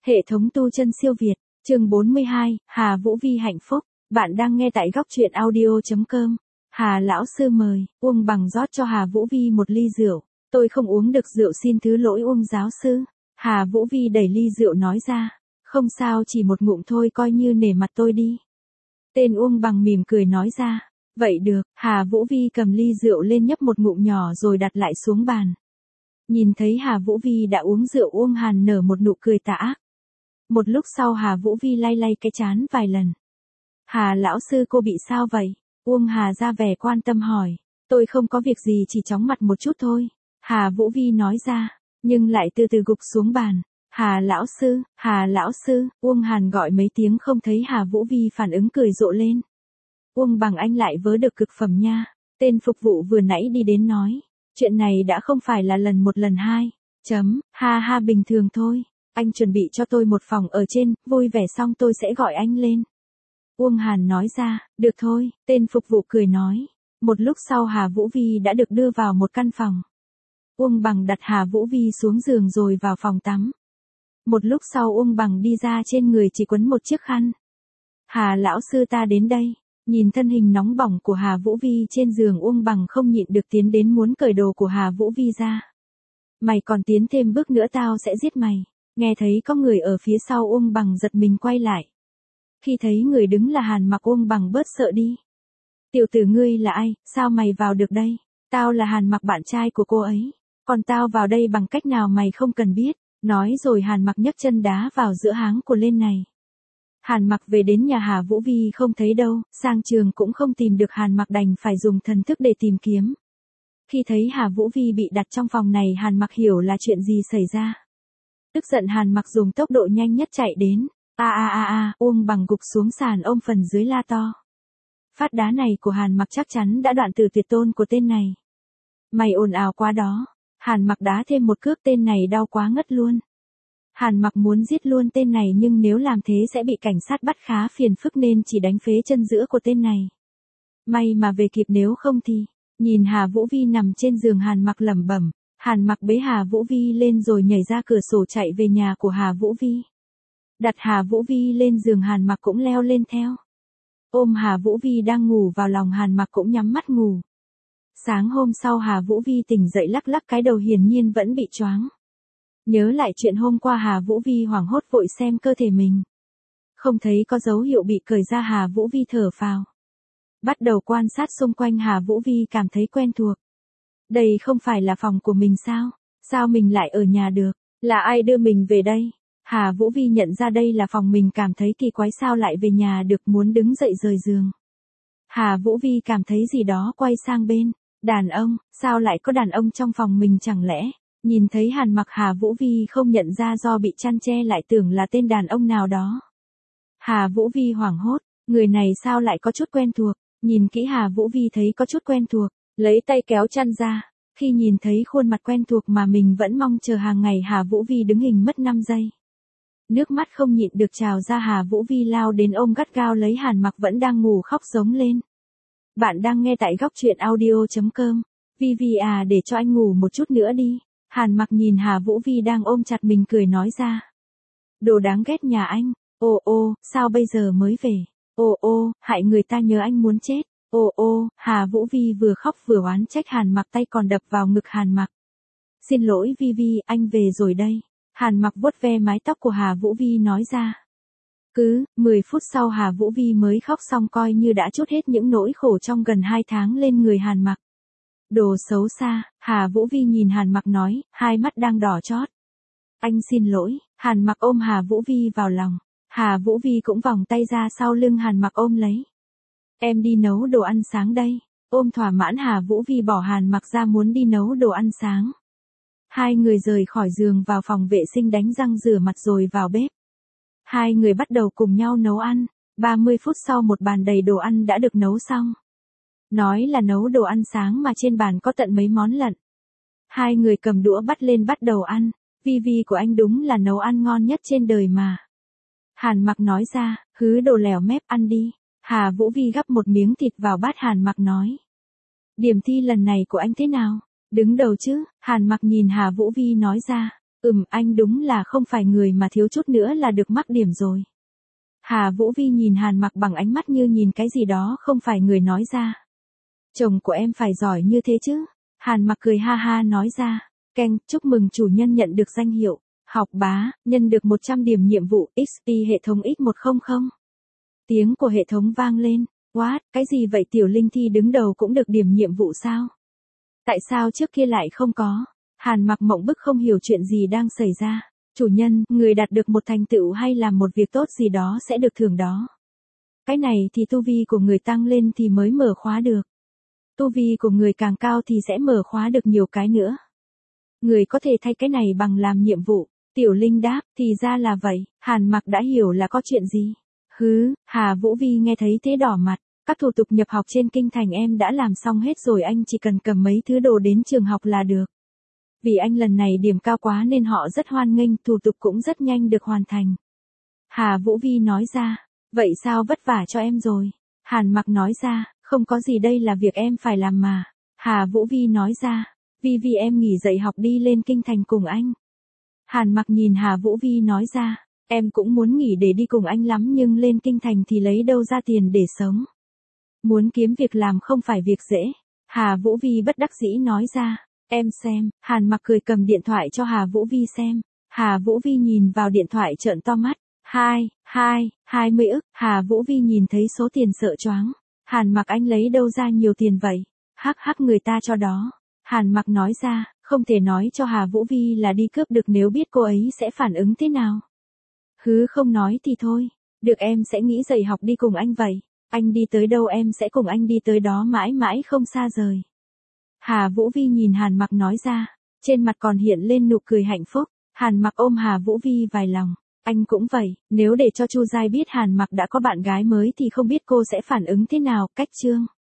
Hệ thống tu chân siêu Việt, chương 42, Hà Vũ Vi hạnh phúc. Bạn đang nghe tại góc truyện audio.com. Hà lão sư mời, Uông Bằng rót cho Hà Vũ Vi một ly rượu. Tôi không uống được rượu, xin thứ lỗi Uông giáo sư. Hà Vũ Vi đẩy ly rượu nói ra. Không sao, chỉ một ngụm thôi, coi như nể mặt tôi đi. Tên Uông Bằng mỉm cười nói ra. Vậy được. Hà Vũ Vi cầm ly rượu lên nhấp một ngụm nhỏ rồi đặt lại xuống bàn. Nhìn thấy Hà Vũ Vi đã uống rượu, Uông Hàn nở một nụ cười tà ác. Một lúc sau Hà Vũ Vi lay lay cái trán vài lần. Hà lão sư, cô bị sao vậy? Uông Hà ra vẻ quan tâm hỏi. Tôi không có việc gì, chỉ chóng mặt một chút thôi. Hà Vũ Vi nói ra, nhưng lại từ từ gục xuống bàn. Hà lão sư, Uông Hàn gọi mấy tiếng không thấy Hà Vũ Vi phản ứng, cười rộ lên. Uông Bằng, anh lại vớ được cực phẩm nha. Tên phục vụ vừa nãy đi đến nói. Chuyện này đã không phải là lần một lần hai. Ha ha, bình thường thôi. Anh chuẩn bị cho tôi một phòng ở trên, vui vẻ xong tôi sẽ gọi anh lên. Uông Hàn nói ra, được thôi, tên phục vụ cười nói. Một lúc sau Hà Vũ Vi đã được đưa vào một căn phòng. Uông Bằng đặt Hà Vũ Vi xuống giường rồi vào phòng tắm. Một lúc sau Uông Bằng đi ra, trên người chỉ quấn một chiếc khăn. Hà lão sư, ta đến đây. Nhìn thân hình nóng bỏng của Hà Vũ Vi trên giường, Uông Bằng không nhịn được tiến đến muốn cởi đồ của Hà Vũ Vi ra. Mày còn tiến thêm bước nữa tao sẽ giết mày. Nghe thấy có người ở phía sau, Uông Bằng giật mình quay lại. Khi thấy người đứng là Hàn Mặc, Uông Bằng bớt sợ đi. Tiểu tử, ngươi là ai, sao mày vào được đây? Tao là Hàn Mặc, bạn trai của cô ấy. Còn tao vào đây bằng cách nào mày không cần biết. Nói rồi Hàn Mặc nhấc chân đá vào giữa háng của lên này. Hàn Mặc về đến nhà Hà Vũ Vi không thấy đâu, sang trường cũng không tìm được Hàn Mặc, đành phải dùng thần thức để tìm kiếm. Khi thấy Hà Vũ Vi bị đặt trong phòng này, Hàn Mặc hiểu là chuyện gì xảy ra. Tức giận, Hàn Mặc dùng tốc độ nhanh nhất chạy đến. Uông Bằng gục xuống sàn ôm phần dưới la to. Phát đá này của Hàn Mặc chắc chắn đã đoạn từ tuyệt tôn của tên này. Mày ồn ào quá đó. Hàn Mặc đá thêm một cước, tên này đau quá ngất luôn. Hàn Mặc muốn giết luôn tên này, nhưng nếu làm thế sẽ bị cảnh sát bắt khá phiền phức nên chỉ đánh phế chân giữa của tên này. May mà về kịp, nếu không thì... Nhìn Hà Vũ Vi nằm trên giường, Hàn Mặc lẩm bẩm. Hàn Mặc bế Hà Vũ Vi lên rồi nhảy ra cửa sổ chạy về nhà của Hà Vũ Vi. Đặt Hà Vũ Vi lên giường, Hàn Mặc cũng leo lên theo. Ôm Hà Vũ Vi đang ngủ vào lòng, Hàn Mặc cũng nhắm mắt ngủ. Sáng hôm sau Hà Vũ Vi tỉnh dậy lắc lắc cái đầu, hiển nhiên vẫn bị choáng. Nhớ lại chuyện hôm qua, Hà Vũ Vi hoảng hốt vội xem cơ thể mình. Không thấy có dấu hiệu bị cởi ra, Hà Vũ Vi thở phào. Bắt đầu quan sát xung quanh, Hà Vũ Vi cảm thấy quen thuộc. Đây không phải là phòng của mình sao? Sao mình lại ở nhà được? Là ai đưa mình về đây? Hà Vũ Vi nhận ra đây là phòng mình, cảm thấy kỳ quái, sao lại về nhà được, muốn đứng dậy rời giường. Hà Vũ Vi cảm thấy gì đó quay sang bên. Đàn ông, sao lại có đàn ông trong phòng mình chẳng lẽ? Nhìn thấy Hàn Mặc, Hà Vũ Vi không nhận ra, do bị chăn che lại tưởng là tên đàn ông nào đó. Hà Vũ Vi hoảng hốt, người này sao lại có chút quen thuộc. Nhìn kỹ Hà Vũ Vi thấy có chút quen thuộc, lấy tay kéo chăn ra. Khi nhìn thấy khuôn mặt quen thuộc mà mình vẫn mong chờ hàng ngày, Hà Vũ Vi đứng hình mất 5 giây. Nước mắt không nhịn được trào ra, Hà Vũ Vi lao đến ôm gắt gao lấy Hàn Mặc vẫn đang ngủ, khóc giống lên. Bạn đang nghe tại góc truyện audio.com. Vi à, để cho anh ngủ một chút nữa đi. Hàn Mặc nhìn Hà Vũ Vi đang ôm chặt mình, cười nói ra. Đồ đáng ghét nhà anh. Ô, sao bây giờ mới về? Ô, hại người ta, nhớ anh muốn chết. Ô, Hà Vũ Vi vừa khóc vừa oán trách Hàn Mặc, tay còn đập vào ngực Hàn Mặc. Xin lỗi Vi, anh về rồi đây. Hàn Mặc vuốt ve mái tóc của Hà Vũ Vi nói ra. Cứ 10 phút sau Hà Vũ Vi mới khóc xong, coi như đã trút hết những nỗi khổ trong gần 2 tháng lên người Hàn Mặc. Đồ xấu xa, Hà Vũ Vi nhìn Hàn Mặc nói, hai mắt đang đỏ chót. Anh xin lỗi. Hàn Mặc ôm Hà Vũ Vi vào lòng. Hà Vũ Vi cũng vòng tay ra sau lưng Hàn Mặc ôm lấy. Em đi nấu đồ ăn sáng đây. Ôm thỏa mãn, Hà Vũ Vi bỏ Hàn Mặc ra muốn đi nấu đồ ăn sáng. Hai người rời khỏi giường vào phòng vệ sinh đánh răng rửa mặt rồi vào bếp. Hai người bắt đầu cùng nhau nấu ăn. 30 phút sau một bàn đầy đồ ăn đã được nấu xong. Nói là nấu đồ ăn sáng mà trên bàn có tận mấy món lận. Hai người cầm đũa bắt lên bắt đầu ăn. Vi của anh đúng là nấu ăn ngon nhất trên đời mà. Hàn Mặc nói ra, hứ đồ lèo mép, ăn đi. Hà Vũ Vi gắp một miếng thịt vào bát, Hàn Mặc nói. Điểm thi lần này của anh thế nào? Đứng đầu chứ? Hàn Mặc nhìn Hà Vũ Vi nói ra. Anh đúng là không phải người mà thiếu chút nữa là được mắc điểm rồi. Hà Vũ Vi nhìn Hàn Mặc bằng ánh mắt như nhìn cái gì đó không phải người nói ra. Chồng của em phải giỏi như thế chứ. Hàn Mặc cười ha ha nói ra. Keng, chúc mừng chủ nhân nhận được danh hiệu. Học bá, nhân được 100 điểm nhiệm vụ XP hệ thống X100. Tiếng của hệ thống vang lên. What, cái gì vậy Tiểu Linh Thi đứng đầu cũng được điểm nhiệm vụ sao? Tại sao trước kia lại không có? Hàn Mặc mộng bức không hiểu chuyện gì đang xảy ra. Chủ nhân, người đạt được một thành tựu hay làm một việc tốt gì đó sẽ được thưởng đó. Cái này thì tu vi của người tăng lên thì mới mở khóa được. Tu vi của người càng cao thì sẽ mở khóa được nhiều cái nữa. Người có thể thay cái này bằng làm nhiệm vụ. Tiểu Linh đáp, thì ra là vậy. Hàn Mặc đã hiểu là có chuyện gì. Hà Vũ Vi nghe thấy thế đỏ mặt. Các thủ tục nhập học trên kinh thành em đã làm xong hết rồi, anh chỉ cần cầm mấy thứ đồ đến trường học là được. Vì anh lần này điểm cao quá nên họ rất hoan nghênh, thủ tục cũng rất nhanh được hoàn thành. Hà Vũ Vi nói ra, vậy sao vất vả cho em rồi? Hàn Mặc nói ra, không có gì, đây là việc em phải làm mà. Hà Vũ Vi nói ra, vì em nghỉ dạy học đi lên kinh thành cùng anh. Hàn Mặc nhìn Hà Vũ Vi nói ra, em cũng muốn nghỉ để đi cùng anh lắm nhưng lên kinh thành thì lấy đâu ra tiền để sống. Muốn kiếm việc làm không phải việc dễ. Hà Vũ Vi bất đắc dĩ nói ra, em xem. Hàn Mặc cười cầm điện thoại cho Hà Vũ Vi xem. Hà Vũ Vi nhìn vào điện thoại trợn to mắt. 20 ức. Hà Vũ Vi nhìn thấy số tiền sợ choáng. Hàn Mặc anh lấy đâu ra nhiều tiền vậy? Hắc người ta cho đó. Hàn Mặc nói ra, không thể nói cho Hà Vũ Vi là đi cướp được, nếu biết cô ấy sẽ phản ứng thế nào. Không nói thì thôi. Được, em sẽ nghĩ dạy học đi cùng anh vậy. Anh đi tới đâu em sẽ cùng anh đi tới đó, mãi mãi không xa rời. Hà Vũ Vi nhìn Hàn Mặc nói ra, trên mặt còn hiện lên nụ cười hạnh phúc. Hàn Mặc ôm Hà Vũ Vi vài lòng. Anh cũng vậy, nếu để cho Chu Giai biết Hàn Mặc đã có bạn gái mới thì không biết cô sẽ phản ứng thế nào. Cách chương